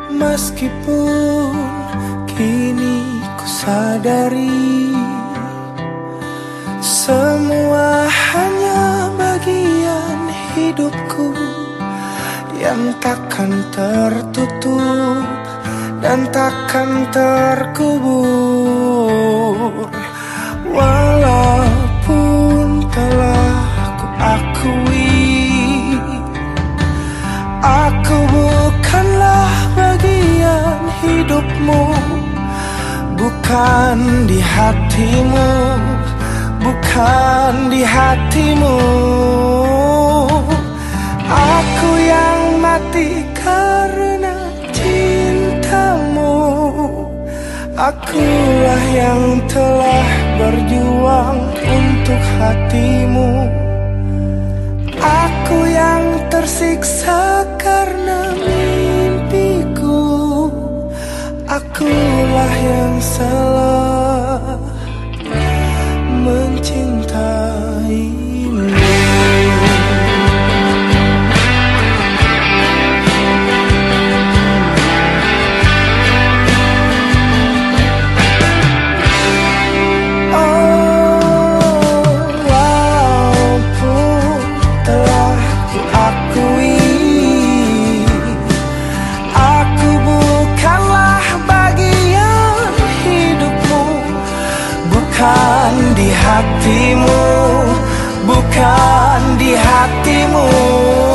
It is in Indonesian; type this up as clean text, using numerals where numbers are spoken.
Meskipun kini ku sadari semua hanya bagian hidupku yang takkan tertutup dan takkan terkubur. Walaupun telah ku akui aku bukanlah bagian hidupmu, bukan di hatimu, bukan di hatimu. Aku yang mati karena cintamu, akulah yang telah berjuang untuk hatimu. Aku yang tersiksa karena mimpiku, akulah yang salah mencintaimu. Bukan di hatimu, bukan di hatimu.